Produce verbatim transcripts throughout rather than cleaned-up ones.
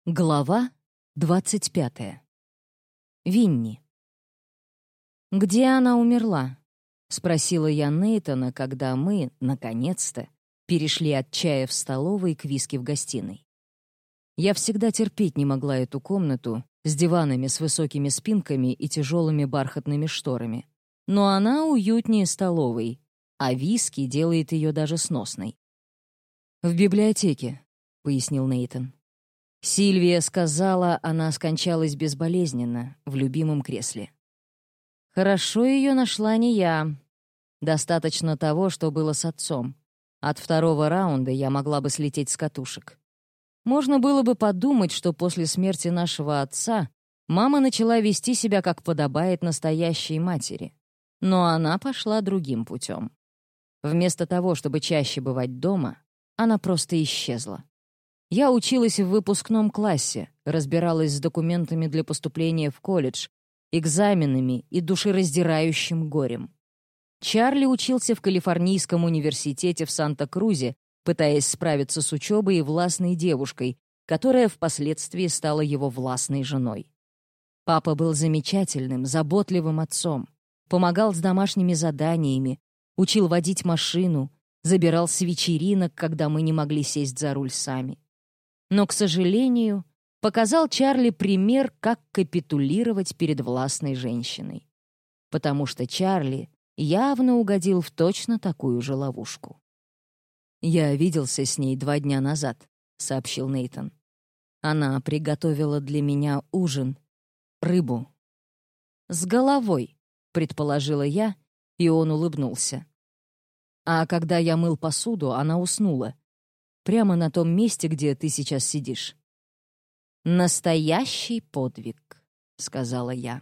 Глава двадцать пятая. Винни. «Где она умерла?» — спросила я Нейтана, когда мы, наконец-то, перешли от чая в столовой к виски в гостиной. Я всегда терпеть не могла эту комнату с диванами с высокими спинками и тяжелыми бархатными шторами. Но она уютнее столовой, а виски делает ее даже сносной. «В библиотеке», — пояснил Нейтан. Сильвия сказала, она скончалась безболезненно, в любимом кресле. Хорошо ее нашла не я. Достаточно того, что было с отцом. От второго раунда я могла бы слететь с катушек. Можно было бы подумать, что после смерти нашего отца мама начала вести себя, как подобает настоящей матери. Но она пошла другим путем. Вместо того, чтобы чаще бывать дома, она просто исчезла. Я училась в выпускном классе, разбиралась с документами для поступления в колледж, экзаменами и душераздирающим горем. Чарли учился в Калифорнийском университете в Санта-Крузе, пытаясь справиться с учебой и властной девушкой, которая впоследствии стала его властной женой. Папа был замечательным, заботливым отцом, помогал с домашними заданиями, учил водить машину, забирал с вечеринок, когда мы не могли сесть за руль сами. Но, к сожалению, показал Чарли пример, как капитулировать перед властной женщиной. Потому что Чарли явно угодил в точно такую же ловушку. «Я виделся с ней два дня назад», — сообщил Нейтан. «Она приготовила для меня ужин, рыбу». «С головой», — предположила я, и он улыбнулся. «А когда я мыл посуду, она уснула. Прямо на том месте, где ты сейчас сидишь». «Настоящий подвиг», — сказала я.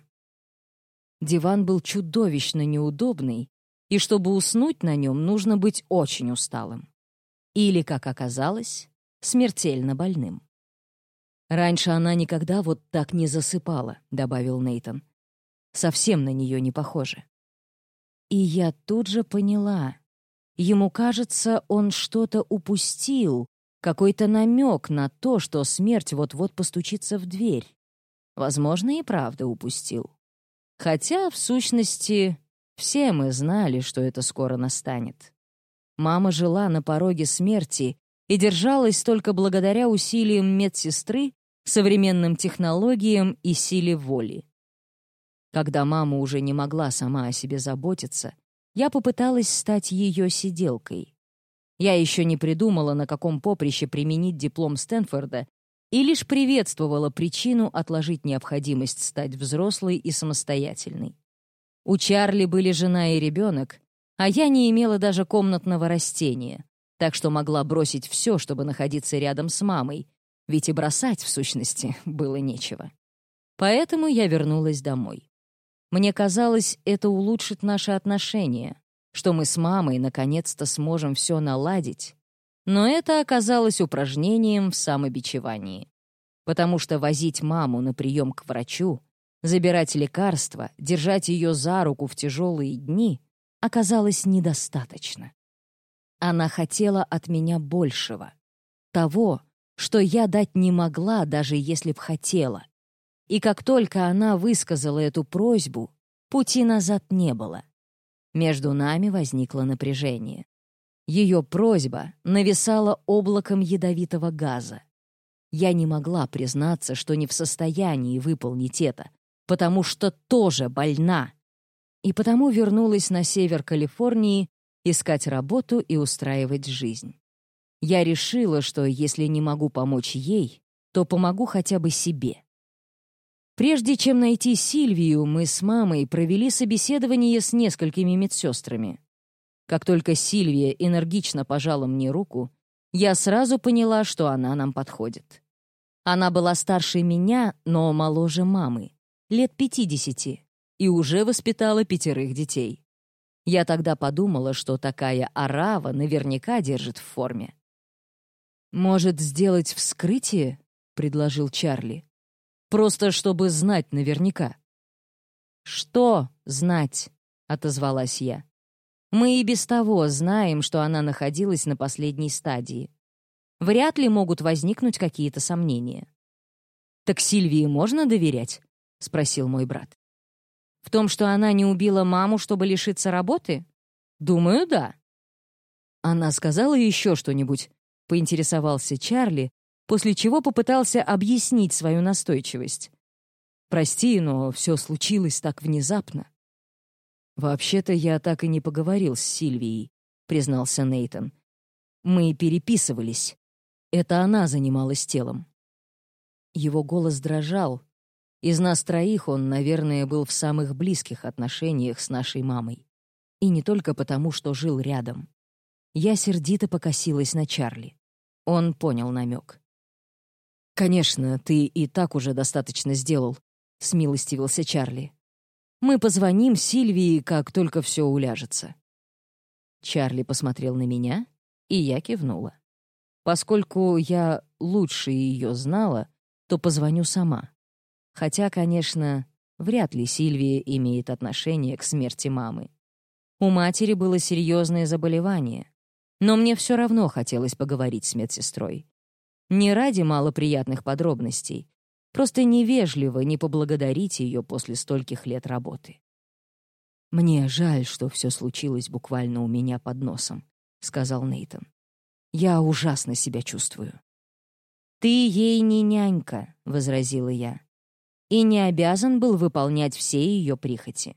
Диван был чудовищно неудобный, и чтобы уснуть на нем, нужно быть очень усталым. Или, как оказалось, смертельно больным. «Раньше она никогда вот так не засыпала», — добавил Нейтан. «Совсем на нее не похоже». И я тут же поняла. Ему кажется, он что-то упустил, какой-то намек на то, что смерть вот-вот постучится в дверь. Возможно, и правда упустил. Хотя, в сущности, все мы знали, что это скоро настанет. Мама жила на пороге смерти и держалась только благодаря усилиям медсестры, современным технологиям и силе воли. Когда мама уже не могла сама о себе заботиться, я попыталась стать ее сиделкой. Я еще не придумала, на каком поприще применить диплом Стэнфорда, и лишь приветствовала причину отложить необходимость стать взрослой и самостоятельной. У Чарли были жена и ребенок, а я не имела даже комнатного растения, так что могла бросить все, чтобы находиться рядом с мамой, ведь и бросать, в сущности, было нечего. Поэтому я вернулась домой. Мне казалось, это улучшит наши отношения, что мы с мамой наконец-то сможем все наладить. Но это оказалось упражнением в самобичевании. Потому что возить маму на прием к врачу, забирать лекарства, держать ее за руку в тяжелые дни оказалось недостаточно. Она хотела от меня большего. Того, что я дать не могла, даже если б хотела. И как только она высказала эту просьбу, пути назад не было. Между нами возникло напряжение. Ее просьба нависала облаком ядовитого газа. Я не могла признаться, что не в состоянии выполнить это, потому что тоже больна. И потому вернулась на север Калифорнии искать работу и устраивать жизнь. Я решила, что если не могу помочь ей, то помогу хотя бы себе. Прежде чем найти Сильвию, мы с мамой провели собеседование с несколькими медсестрами. Как только Сильвия энергично пожала мне руку, я сразу поняла, что она нам подходит. Она была старше меня, но моложе мамы, лет пятидесяти, и уже воспитала пятерых детей. Я тогда подумала, что такая орава наверняка держит в форме. «Может, сделать вскрытие?» — предложил Чарли. «Просто чтобы знать наверняка». «Что знать?» — отозвалась я. «Мы и без того знаем, что она находилась на последней стадии. Вряд ли могут возникнуть какие-то сомнения. «Так Сильвии можно доверять?» — спросил мой брат. «В том, что она не убила маму, чтобы лишиться работы? Думаю, да». «Она сказала еще что-нибудь?» — поинтересовался Чарли, после чего попытался объяснить свою настойчивость. «Прости, но все случилось так внезапно». «Вообще-то я так и не поговорил с Сильвией», — признался Нейтан. «Мы переписывались. Это она занималась телом». Его голос дрожал. Из нас троих он, наверное, был в самых близких отношениях с нашей мамой. И не только потому, что жил рядом. Я сердито покосилась на Чарли. Он понял намек. «Конечно, ты и так уже достаточно сделал», — смилостивился Чарли. «Мы позвоним Сильвии, как только все уляжется». Чарли посмотрел на меня, и я кивнула. Поскольку я лучше ее знала, то позвоню сама. Хотя, конечно, вряд ли Сильвия имеет отношение к смерти мамы. У матери было серьезное заболевание, но мне все равно хотелось поговорить с медсестрой. Не ради малоприятных подробностей, просто невежливо не поблагодарить ее после стольких лет работы. «Мне жаль, что все случилось буквально у меня под носом», — сказал Нейтан. «Я ужасно себя чувствую». «Ты ей не нянька», — возразила я, «и не обязан был выполнять все ее прихоти».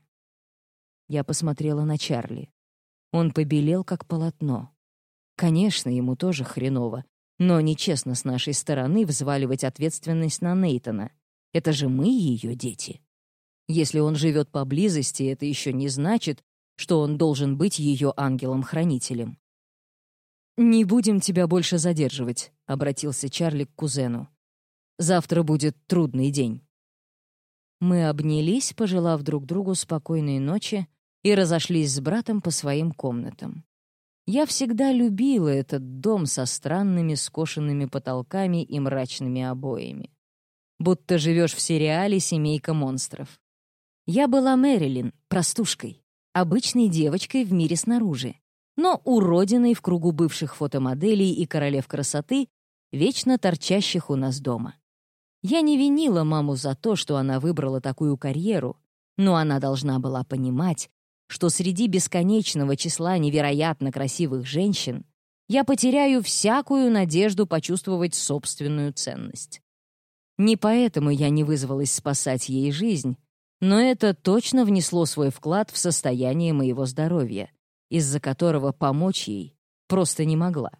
Я посмотрела на Чарли. Он побелел, как полотно. Конечно, ему тоже хреново, но нечестно с нашей стороны взваливать ответственность на Нейтана. Это же мы ее дети. Если он живет поблизости, это еще не значит, что он должен быть ее ангелом-хранителем. «Не будем тебя больше задерживать», — обратился Чарли к кузену. «Завтра будет трудный день». Мы обнялись, пожелав друг другу спокойной ночи, и разошлись с братом по своим комнатам. Я всегда любила этот дом со странными скошенными потолками и мрачными обоями. Будто живешь в сериале «Семейка монстров». Я была Мэрилин, простушкой, обычной девочкой в мире снаружи, но уродиной в кругу бывших фотомоделей и королев красоты, вечно торчащих у нас дома. Я не винила маму за то, что она выбрала такую карьеру, но она должна была понимать, что среди бесконечного числа невероятно красивых женщин я потеряю всякую надежду почувствовать собственную ценность. Не поэтому я не вызвалась спасать ей жизнь, но это точно внесло свой вклад в состояние моего здоровья, из-за которого помочь ей просто не могла.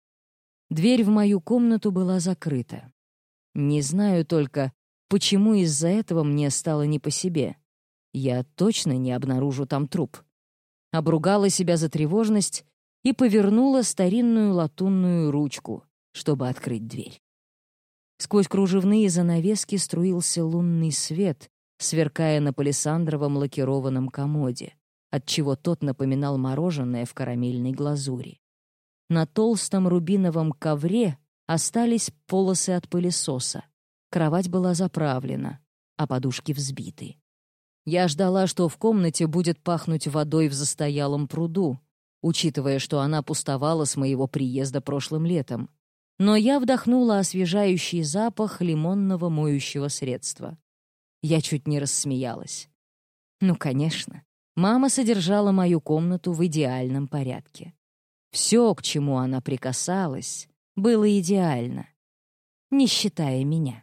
Дверь в мою комнату была закрыта. Не знаю только, почему из-за этого мне стало не по себе. Я точно не обнаружу там труп. Обругала себя за тревожность и повернула старинную латунную ручку, чтобы открыть дверь. Сквозь кружевные занавески струился лунный свет, сверкая на палисандровом лакированном комоде, отчего тот напоминал мороженое в карамельной глазури. На толстом рубиновом ковре остались полосы от пылесоса. Кровать была заправлена, а подушки взбиты. Я ждала, что в комнате будет пахнуть водой в застоялом пруду, учитывая, что она пустовала с моего приезда прошлым летом. Но я вдохнула освежающий запах лимонного моющего средства. Я чуть не рассмеялась. Ну, конечно, мама содержала мою комнату в идеальном порядке. Все, к чему она прикасалась, было идеально, не считая меня.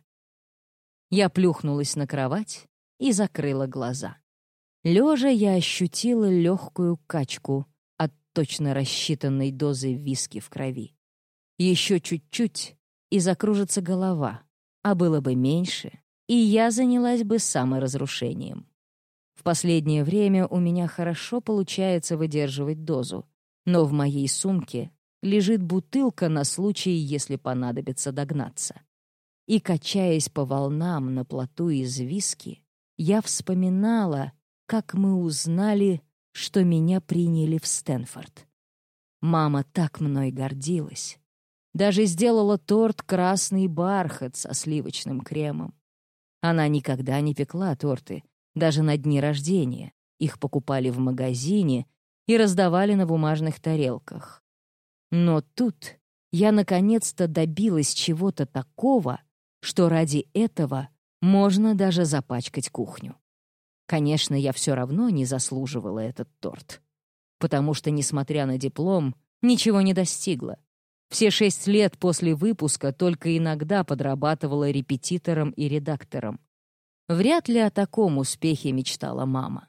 Я плюхнулась на кровать и закрыла глаза. Лежа я ощутила легкую качку от точно рассчитанной дозы виски в крови. Еще чуть-чуть, и закружится голова, а было бы меньше, и я занялась бы саморазрушением. В последнее время у меня хорошо получается выдерживать дозу, но в моей сумке лежит бутылка на случай, если понадобится догнаться. И, качаясь по волнам на плоту из виски, я вспоминала, как мы узнали, что меня приняли в Стэнфорд. Мама так мной гордилась. Даже сделала торт «Красный бархат» со сливочным кремом. Она никогда не пекла торты, даже на дни рождения. Их покупали в магазине и раздавали на бумажных тарелках. Но тут я наконец-то добилась чего-то такого, что ради этого можно даже запачкать кухню. Конечно, я все равно не заслуживала этот торт, потому что, несмотря на диплом, ничего не достигла. Все шесть лет после выпуска только иногда подрабатывала репетитором и редактором. Вряд ли о таком успехе мечтала мама.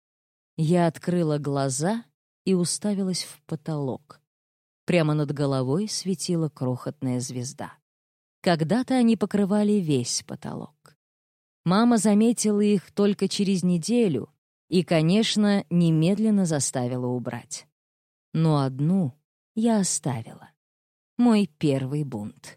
Я открыла глаза и уставилась в потолок. Прямо над головой светила крохотная звезда. Когда-то они покрывали весь потолок. Мама заметила их только через неделю и, конечно, немедленно заставила убрать. Но одну я оставила. Мой первый бунт.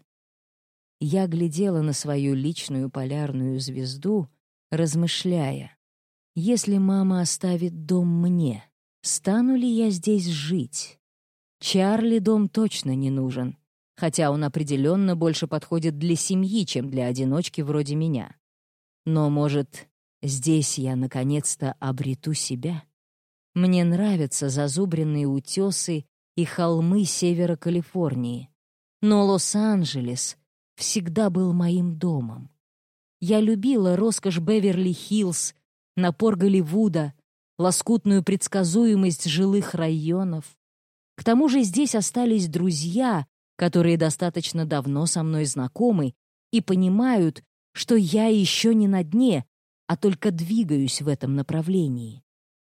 Я глядела на свою личную полярную звезду, размышляя, если мама оставит дом мне, стану ли я здесь жить? Чарли дом точно не нужен, хотя он определенно больше подходит для семьи, чем для одиночки вроде меня. Но, может, здесь я наконец-то обрету себя? Мне нравятся зазубренные утесы и холмы севера Калифорнии, но Лос-Анджелес всегда был моим домом. Я любила роскошь Беверли-Хиллз, напор Голливуда, лоскутную предсказуемость жилых районов. К тому же здесь остались друзья, которые достаточно давно со мной знакомы и понимают, что я еще не на дне, а только двигаюсь в этом направлении.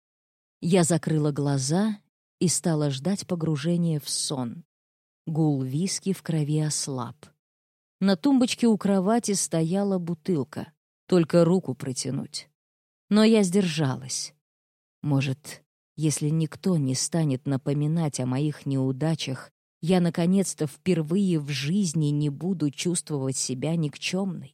Я закрыла глаза и стала ждать погружения в сон. Гул виски в крови ослаб. На тумбочке у кровати стояла бутылка, только руку протянуть. Но я сдержалась. Может, если никто не станет напоминать о моих неудачах, я наконец-то впервые в жизни не буду чувствовать себя никчемной.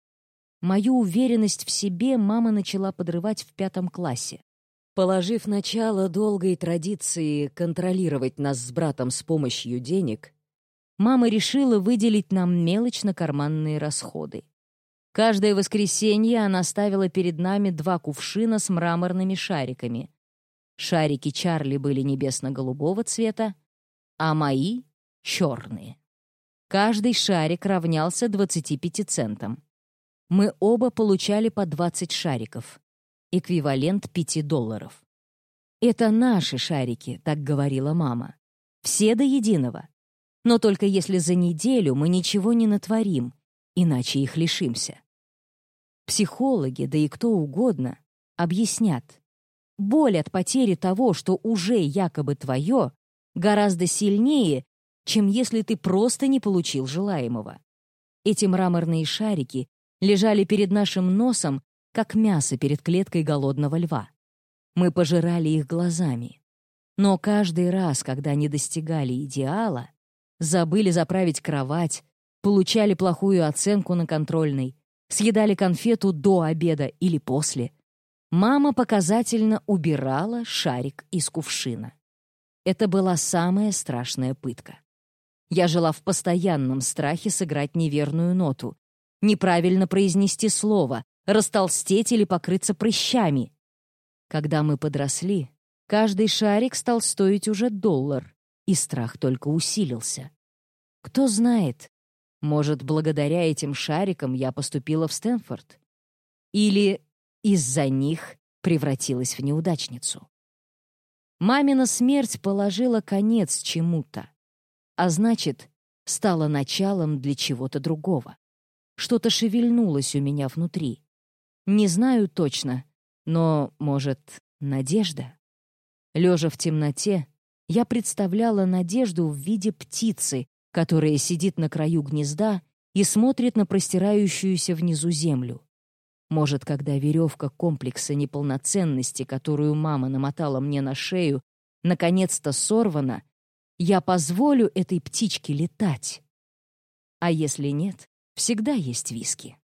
Мою уверенность в себе мама начала подрывать в пятом классе. Положив начало долгой традиции контролировать нас с братом с помощью денег, мама решила выделить нам мелочь на карманные расходы. Каждое воскресенье она ставила перед нами два кувшина с мраморными шариками. Шарики Чарли были небесно-голубого цвета, а мои — черные. Каждый шарик равнялся двадцати пяти центам. Мы оба получали по двадцать шариков, эквивалент пяти долларов. «Это наши шарики», — так говорила мама. «Все до единого. Но только если за неделю мы ничего не натворим, иначе их лишимся». Психологи, да и кто угодно, объяснят. Боль от потери того, что уже якобы твое, гораздо сильнее, чем если ты просто не получил желаемого. Эти мраморные шарики лежали перед нашим носом, как мясо перед клеткой голодного льва. Мы пожирали их глазами. Но каждый раз, когда не достигали идеала, забыли заправить кровать, получали плохую оценку на контрольной, съедали конфету до обеда или после, мама показательно убирала шарик из кувшина. Это была самая страшная пытка. Я жила в постоянном страхе сыграть неверную ноту, неправильно произнести слово, растолстеть или покрыться прыщами. Когда мы подросли, каждый шарик стал стоить уже доллар, и страх только усилился. Кто знает, может, благодаря этим шарикам я поступила в Стэнфорд? Или из-за них превратилась в неудачницу? Мамина смерть положила конец чему-то, а значит, стала началом для чего-то другого. Что-то шевельнулось у меня внутри. Не знаю точно, но, может, надежда? Лежа в темноте, я представляла надежду в виде птицы, которая сидит на краю гнезда и смотрит на простирающуюся внизу землю. Может, когда веревка комплекса неполноценности, которую мама намотала мне на шею, наконец-то сорвана, я позволю этой птичке летать. А если нет, всегда есть виски.